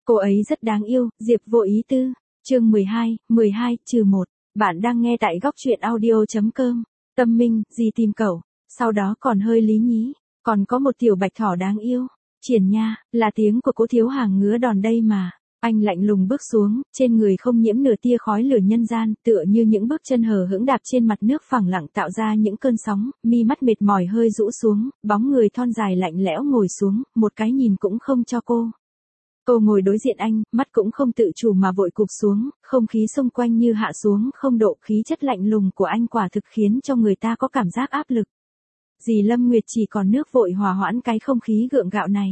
Cô ấy rất đáng yêu, Diệp Vô Ý Tư. Chương 12, Bạn đang nghe tại góc truyện audio.com. Tâm Minh, gì tìm cậu. Sau đó còn hơi lý nhí. Còn có một tiểu bạch thỏ đáng yêu. Triển Nha, là tiếng của Cố Thiếu Hàng ngứa đòn đây mà. Anh lạnh lùng bước xuống, trên người không nhiễm nửa tia khói lửa nhân gian, tựa như những bước chân hờ hững đạp trên mặt nước phẳng lặng tạo ra những cơn sóng, mi mắt mệt mỏi hơi rũ xuống, bóng người thon dài lạnh lẽo ngồi xuống, một cái nhìn cũng không cho cô. Cô ngồi đối diện anh, mắt cũng không tự chủ mà vội cụp xuống, không khí xung quanh như hạ xuống không độ, khí chất lạnh lùng của anh quả thực khiến cho người ta có cảm giác áp lực. Dì Lâm Nguyệt chỉ còn nước vội hòa hoãn cái không khí gượng gạo này.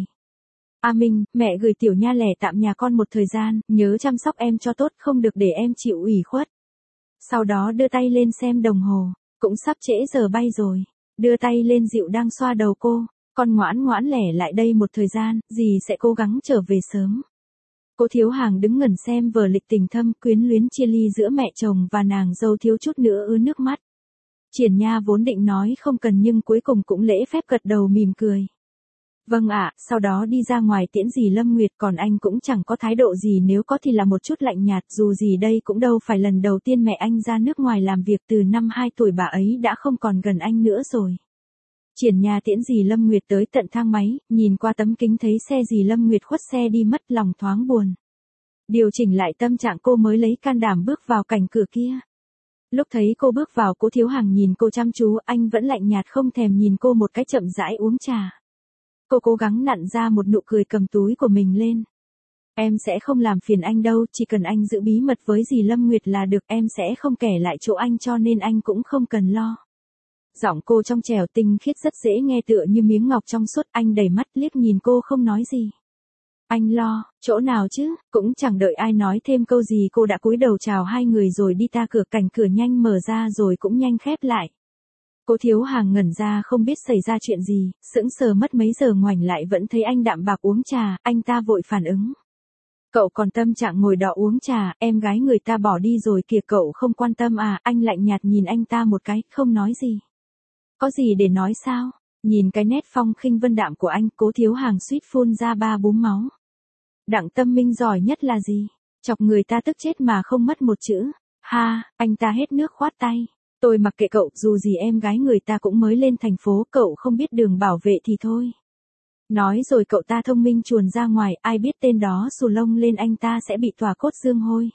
A Minh, mẹ gửi Tiểu Nha lẻ tạm nhà con một thời gian, nhớ chăm sóc em cho tốt, không được để em chịu ủy khuất. Sau đó đưa tay lên xem đồng hồ, cũng sắp trễ giờ bay rồi. Đưa tay lên dịu đang xoa đầu cô, con ngoãn ngoãn lẻ lại đây một thời gian, dì sẽ cố gắng trở về sớm. Cố Thiếu Hàng đứng ngẩn xem vở lịch tình thâm quyến luyến chia ly giữa mẹ chồng và nàng dâu thiếu chút nữa ứa nước mắt. Triển Nha vốn định nói không cần nhưng cuối cùng cũng lễ phép gật đầu mỉm cười. Vâng ạ, sau đó đi ra ngoài tiễn dì Lâm Nguyệt, còn anh cũng chẳng có thái độ gì, nếu có thì là một chút lạnh nhạt, dù gì đây cũng đâu phải lần đầu tiên mẹ anh ra nước ngoài làm việc, từ năm 2 tuổi bà ấy đã không còn gần anh nữa rồi. Triển Nha tiễn dì Lâm Nguyệt tới tận thang máy, nhìn qua tấm kính thấy xe dì Lâm Nguyệt khuất xe đi mất, lòng thoáng buồn. Điều chỉnh lại tâm trạng cô mới lấy can đảm bước vào cạnh cửa kia. Lúc thấy cô bước vào, Cố Thiếu Hàng nhìn cô chăm chú, anh vẫn lạnh nhạt không thèm nhìn cô một cái, chậm rãi uống trà. Cô cố gắng nặn ra một nụ cười, cầm túi của mình lên. Em sẽ không làm phiền anh đâu, chỉ cần anh giữ bí mật với dì Lâm Nguyệt là được, em sẽ không kể lại chỗ anh, cho nên anh cũng không cần lo. Giọng cô trong trẻo tinh khiết rất dễ nghe, tựa như miếng ngọc trong suốt. Anh đẩy mắt liếc nhìn cô không nói gì. Anh lo, chỗ nào chứ, cũng chẳng đợi ai nói thêm câu gì, cô đã cúi đầu chào hai người rồi đi ta cửa, cành cửa nhanh mở ra rồi cũng nhanh khép lại. Cố Thiếu Hàng ngẩn ra không biết xảy ra chuyện gì, sững sờ mất mấy giờ, ngoảnh lại vẫn thấy anh đạm bạc uống trà, anh ta vội phản ứng. Cậu còn tâm trạng ngồi đó uống trà, em gái người ta bỏ đi rồi kìa, cậu không quan tâm à? Anh lạnh nhạt nhìn anh ta một cái, không nói gì. Có gì để nói sao? Nhìn cái nét phong khinh vân đạm của anh, Cố Thiếu Hàng suýt phun ra 3 búng máu. Đặng Tâm Minh giỏi nhất là gì? Chọc người ta tức chết mà không mất một chữ. Ha, anh ta hết nước khoát tay. Tôi mặc kệ cậu, dù gì em gái người ta cũng mới lên thành phố, cậu không biết đường bảo vệ thì thôi. Nói rồi cậu ta thông minh chuồn ra ngoài, ai biết tên đó xù lông lên anh ta sẽ bị tòa cốt dương hôi.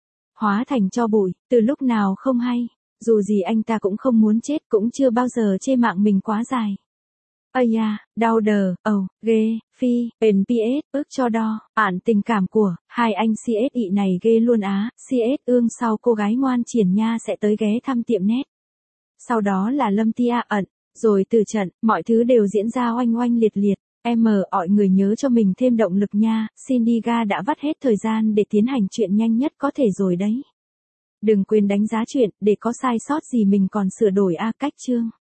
Hóa thành tro bụi, từ lúc nào không hay. Dù gì anh ta cũng không muốn chết, cũng chưa bao giờ chê mạng mình quá dài. Ây da, đau đờ, ghê, phi, NPS, ước cho đo, ản tình cảm của, hai anh CS ị này ghê luôn á, CS ương sau cô gái ngoan Triển Nha sẽ tới ghé thăm tiệm nét. Sau đó là Lâm Tia ẩn, rồi từ trận, mọi thứ đều diễn ra oanh oanh liệt liệt, mọi người nhớ cho mình thêm động lực nha, Syndiga đã vắt hết thời gian để tiến hành chuyện nhanh nhất có thể rồi đấy. Đừng quên đánh giá chuyện, để có sai sót gì mình còn sửa đổi cách chương.